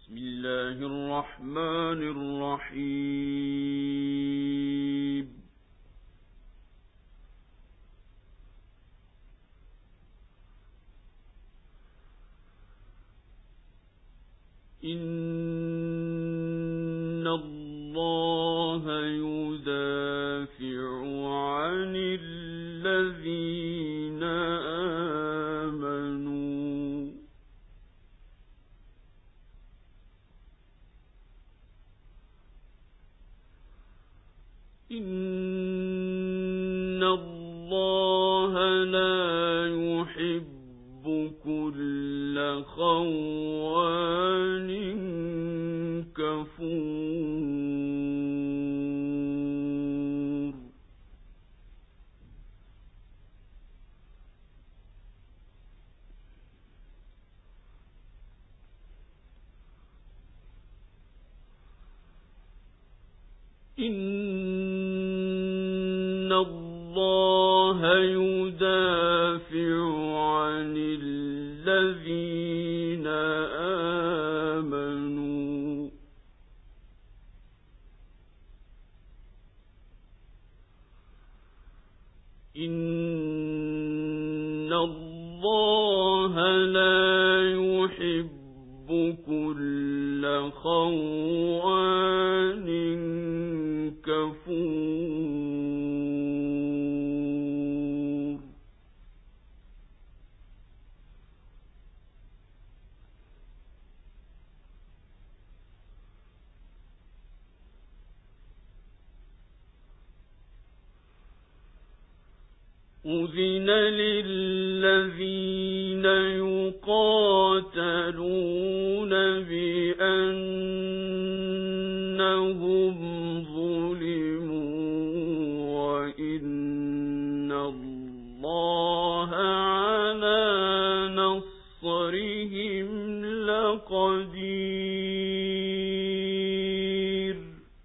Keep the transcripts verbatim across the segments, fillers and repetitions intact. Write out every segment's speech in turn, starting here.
بسم الله الرحمن الرحيم إن الله يدافع عن الذين آمنوا إن الله لا يحب كل خوان كفور إن الله يدافع عن الذين آمنوا إن الله لا يحب كل خوان كفور أذن للذين يقاتلون بأنهم ظلموا وإن الله على نصرهم لقدير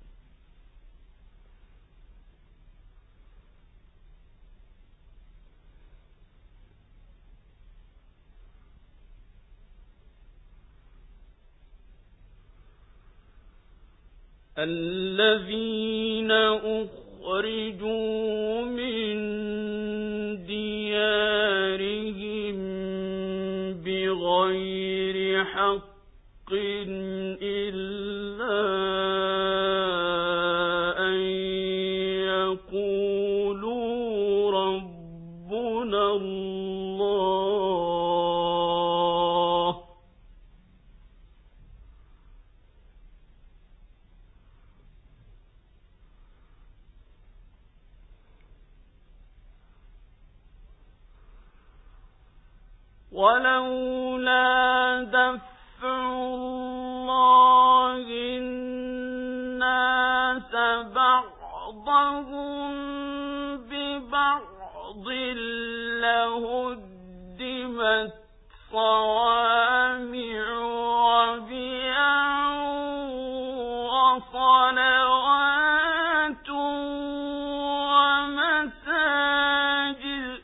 الذين أخرجوا من ديارهم بغير حق إلا أن يقولوا ربنا الله ولولا دفع الله الناس بعضهم ببعض لهدمت صوامع وبيع وصلوات ومساجد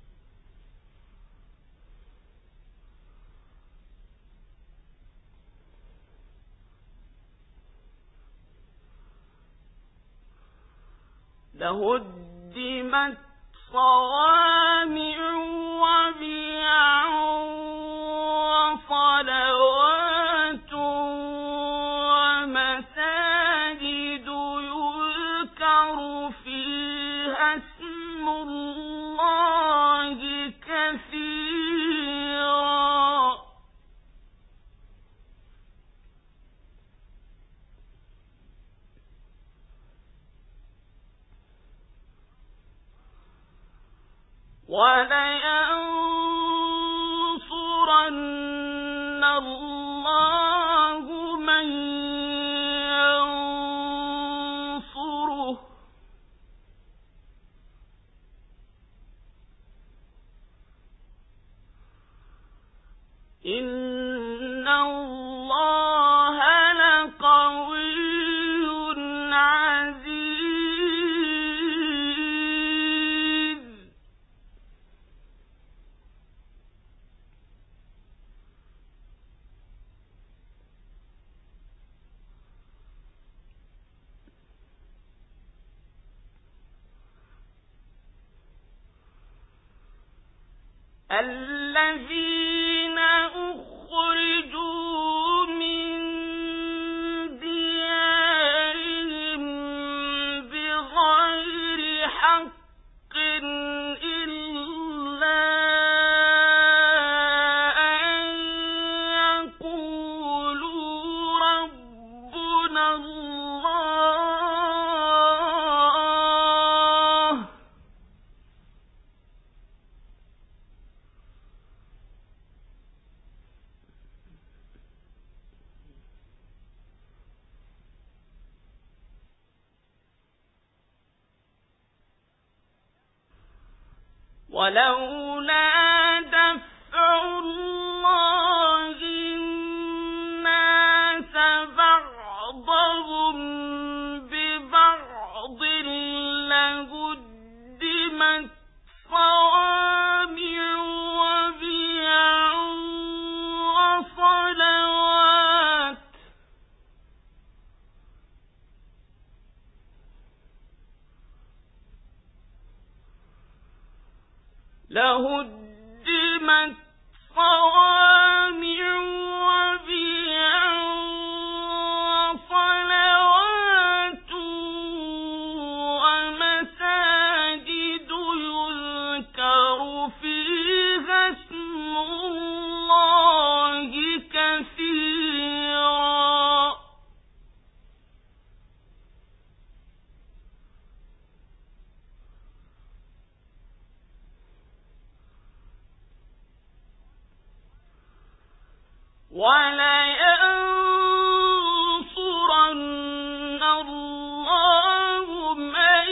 لهدمت صوامع وبيع وصلوات ومساجد يذكر فيها اسم الله كثيرا ولينصرن الله من ينصره إن الله لقوي عزيز الذين أخرجوا من ديارهم بغير حق إلا أن يقولوا ربنا الله ولولا دفع الله الناس بعضهم ببعض لهدمت صوامع وبيع وصلوات لهدمت صوامع وبيع وصلوات ومساجد يذكر فيها اسم الله كثيرا ولينصرن الله من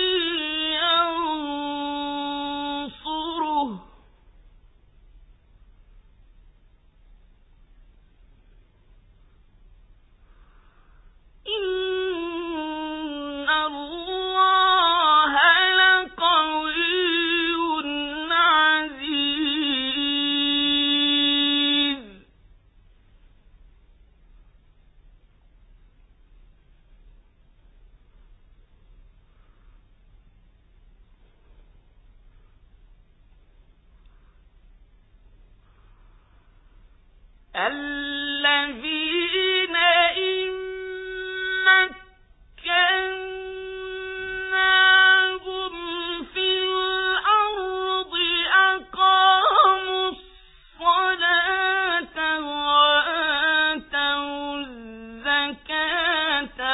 ينصره إن الله لقوي عزيز الذين إن مكناهم في الأرض أقاموا الصلاة وآتوا الزكاة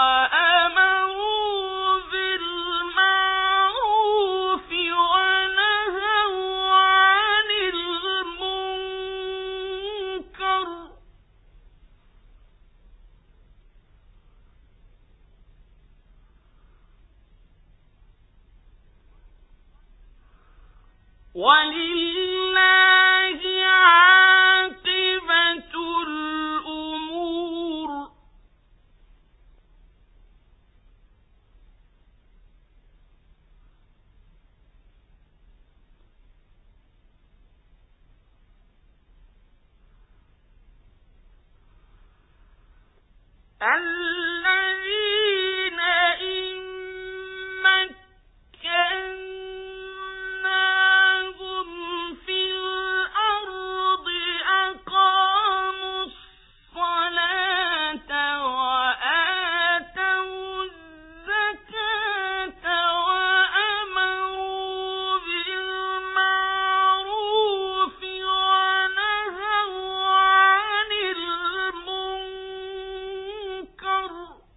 وأمروا بالمعروف ونهوا عن المنكر ولله عاقبة الأمور الذين إن مكناهم في الأرض أقاموا الصلاة وآتوا الزكاة وأمروا بالمعروف ونهوا عن المنكر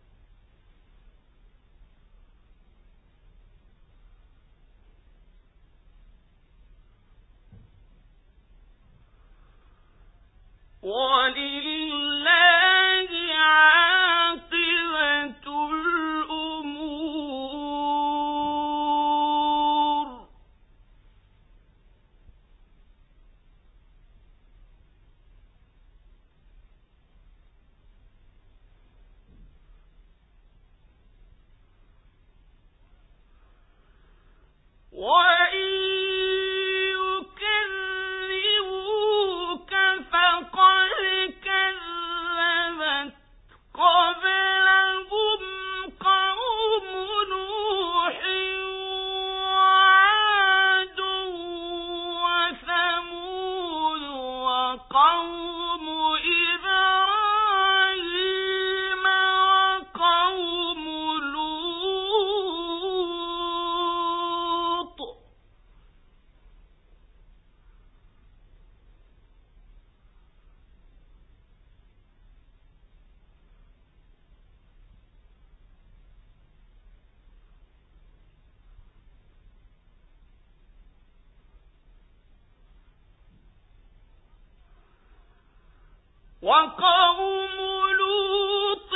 ولله عاقبة الأمور وإن يكذبوك فقد قوم إبراهيم وقوم لوط وقوم لوط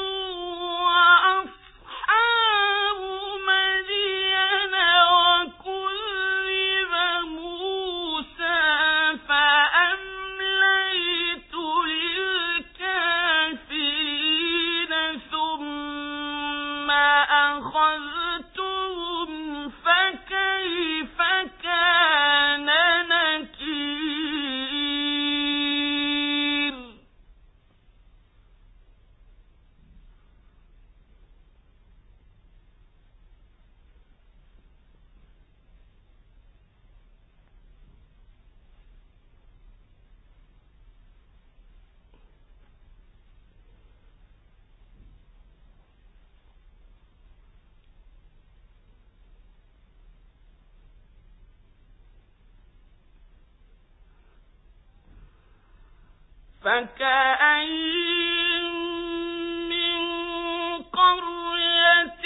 وأصحاب مدين وكذب موسى فأمليت للكافرين ثم أخذتهم فكيف كان نكير فكأين من قرية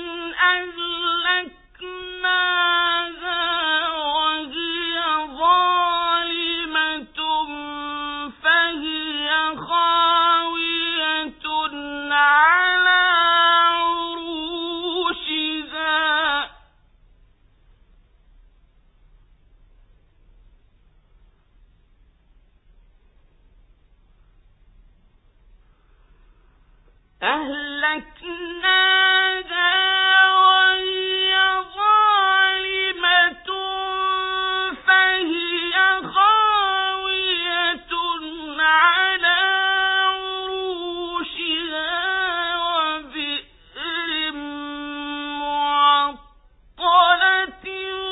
أهلكناها وهي ظالمة فهي خاوية على عروشها أهلكناها وهي ظالمة فهي خاوية على عروشها وبئر معطلة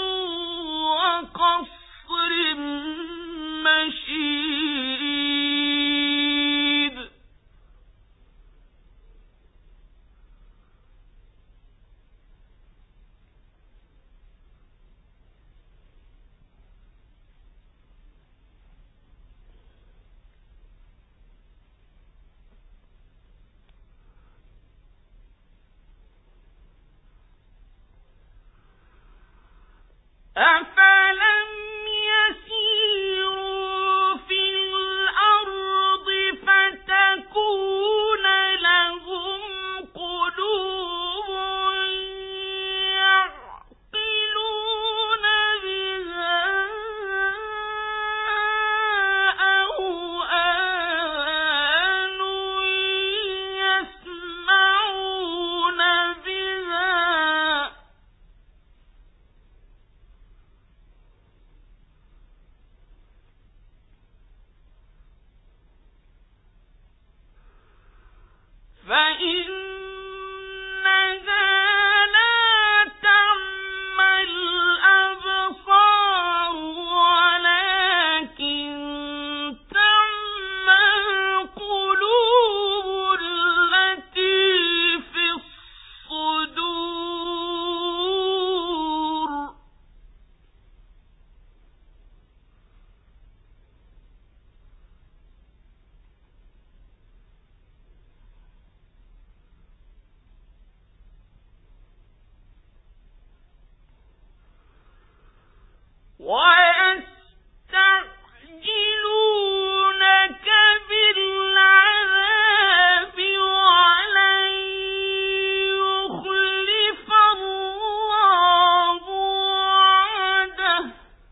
وقصر مشيد أفلم يسيروا في الأرض فتكون لهم قلوب يعقلون بها أو آذان يسمعون بها فإنها لا تعمى الأبصار ولكن تعمى القلوب التي في الصدور ويستعجلونك بالعذاب ولن يخلف الله وعده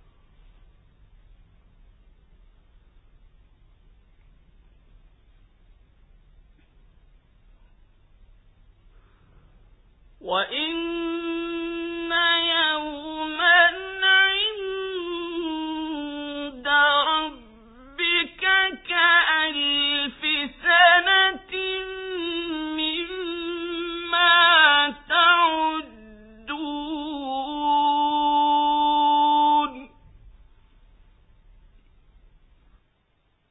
وإن يوما عند ربك كألف سنة مما تعدون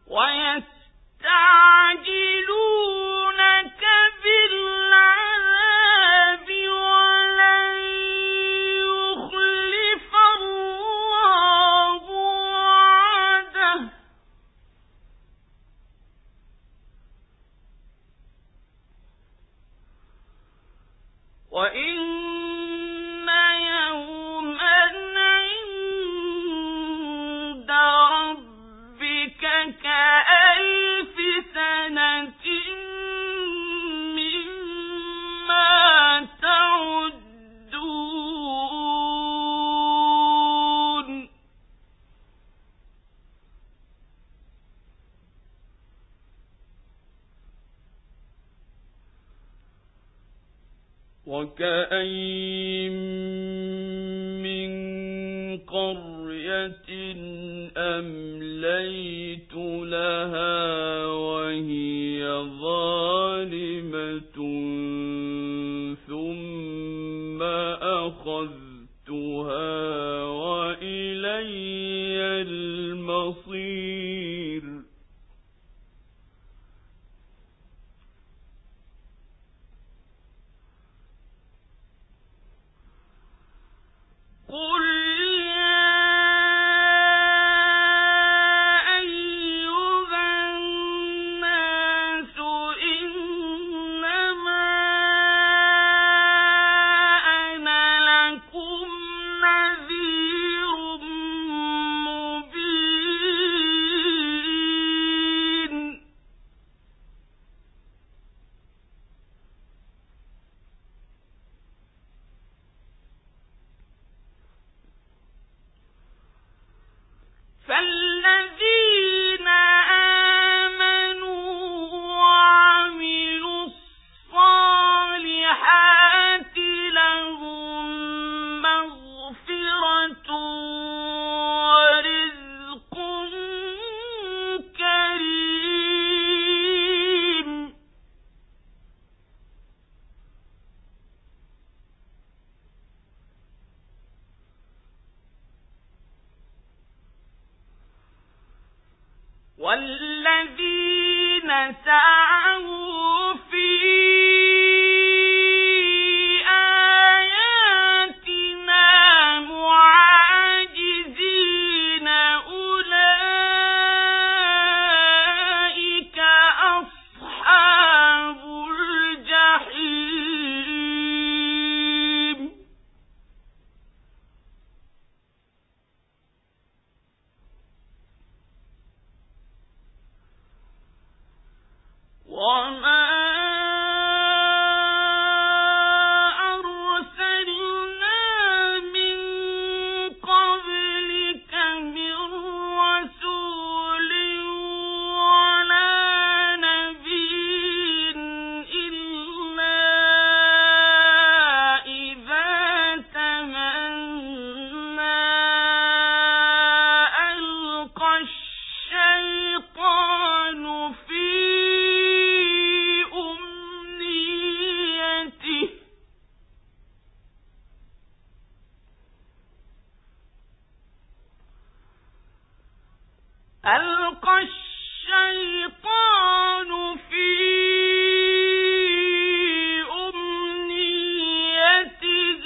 ويستعجلونك بالعذاب ولن يخلف الله وعده وإن يوما عند ربك كألف سنة مما تعدون وكأين من قرية أمليت لها وهي ظالمة ثم أخذتها وإلي المصير قل يا أيها الناس إنما أنا لكم نذير مبين فالذين آمنوا وعملوا الصالحات لهم مغفرة ورزق كريم والذين سعوا في آياتنا معاجزين أولئك أصحاب الجحيم وما أرسلنا من قبلك من رسول ولا نبي إلا إذا تمنى ألقى الشيطان في ألقى الشيطان في أمنيته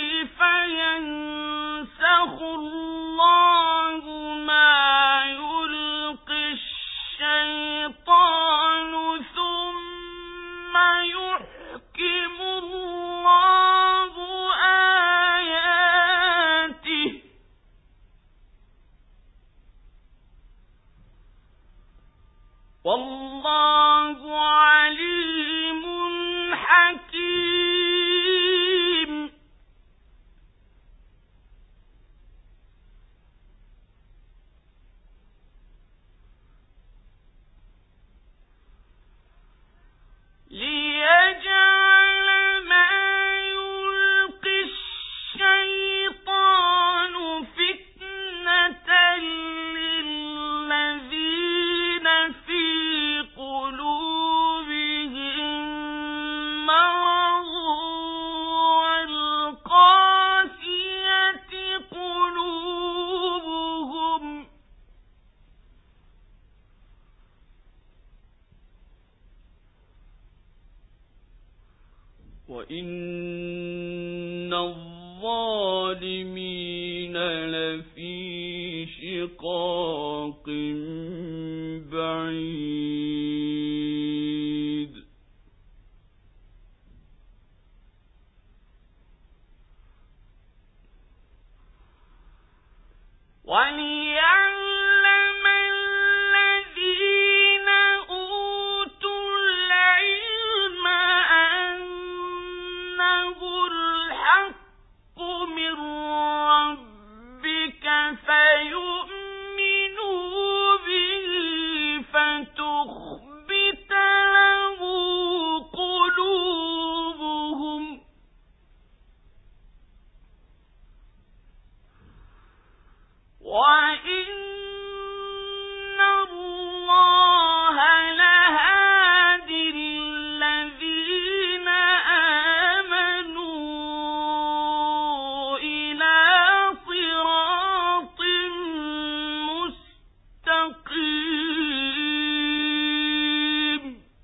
فينسخ الله ما يلقي الشيطان ثم يحكم الله آياته والله عليم حكيم ليجعل ما يلقي الشيطان فتنة للذين في وإن الظالمين لفي شقاق بعيد. وَلِيَعْلَمَ الَّذِينَ أُوتُوا الْعِلْمَ أَنَّهُ الْحَقُّ مِنْ رَبِّكَ فَيُؤْمِنُوا بِهِ فَتُخْبِتَ لَهُ قُلُوبُهُمْ وَإِنَّ اللَّهَ لَهَادِي الَّذِينَ آمَنُوا إِلَى صِرَاطٍ مُسْتَقِيمٍ.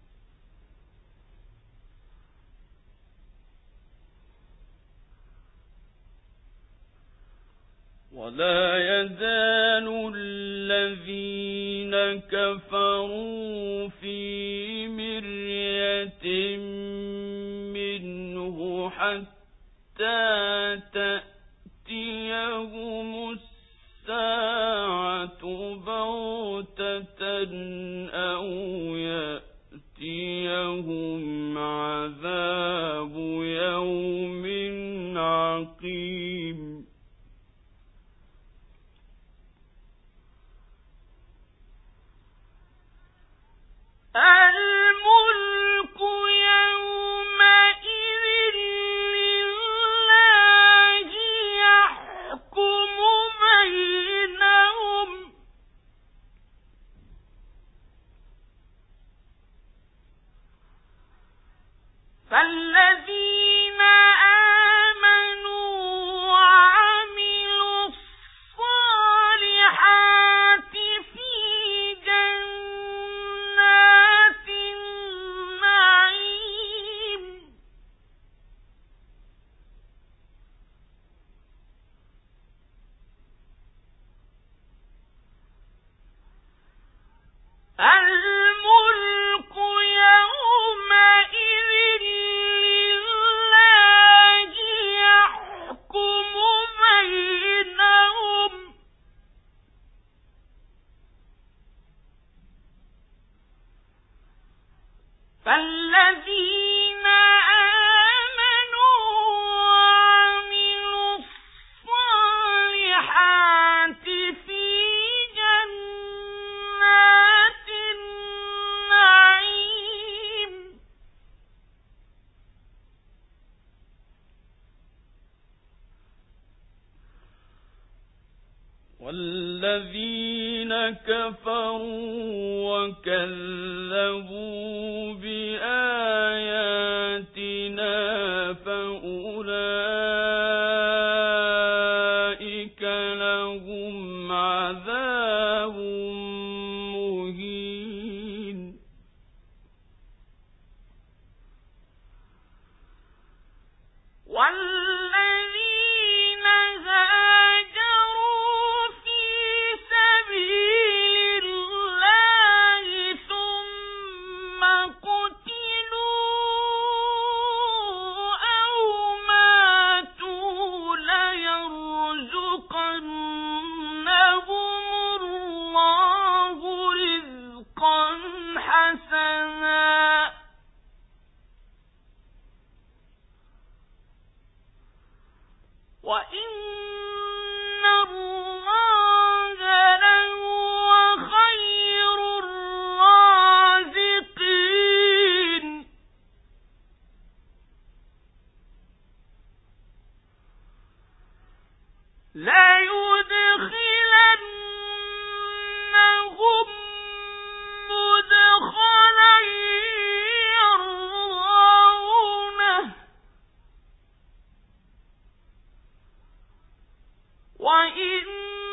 ولا يزال الذين كفروا في مرية منه حتى تأتيهم الساعة بغتة أو يأتيهم عذاب يوم عقيم. الملك يومئذ لله يحكم بينهم فالذين آمنوا وعملوا الصالحات في جنات النعيم الملك يومئذ لله يحكم بينهم فالذين آمنوا وعملوا الصالحات في جنات النعيم والذين كفروا وكذبوا بآياتنا فأولئك لهم عذاب مهين. والذين هاجروا في سبيل الله ثم قتلوا أو ماتوا ليرزقنهم الله رزقا حسنا وإن الله لهو خير الرازقين. لا يدخلنهم مدخلا يرضونه وإن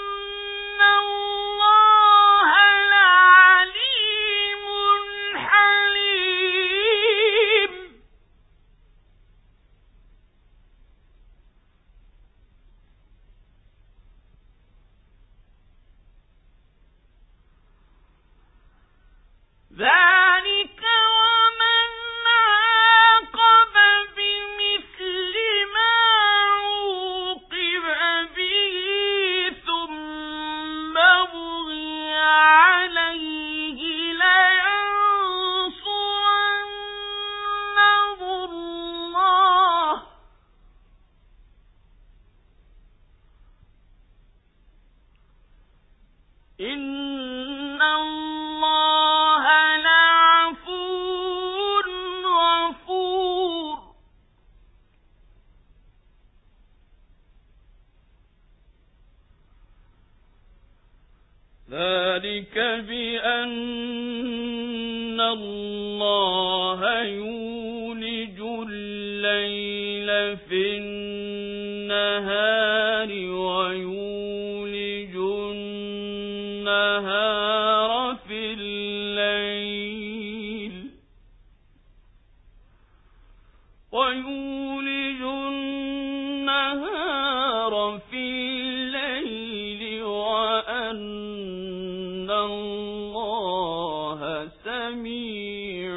الله لعليم حليم. إن الله لعفو غفور ذلك بأن الله يولج الليل في النهار ويولج النهار في الليل ويولج النهار في الليل وأن الله سميع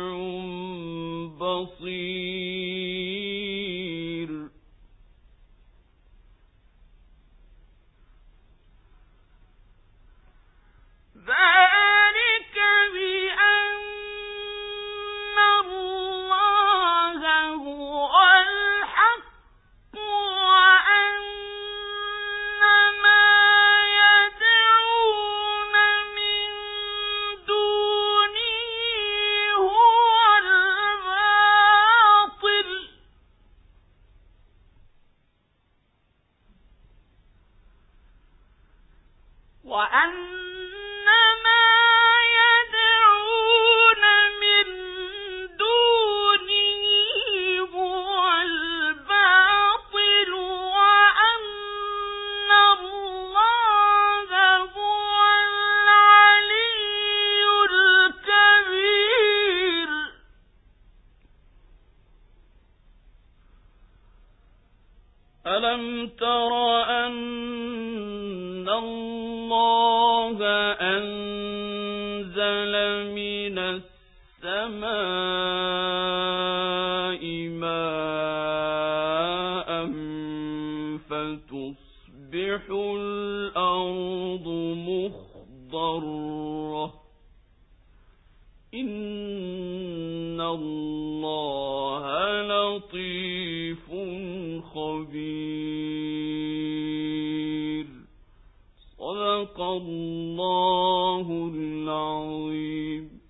بصير ذلك بأن الله هو الحق وأن ما يدعون من دونه هو الباطل وأن ألم تر أن الله أنزل من السماء ماء فتصبح الأرض مخضرة إن الله لطيف خبير صدق الله العظيم.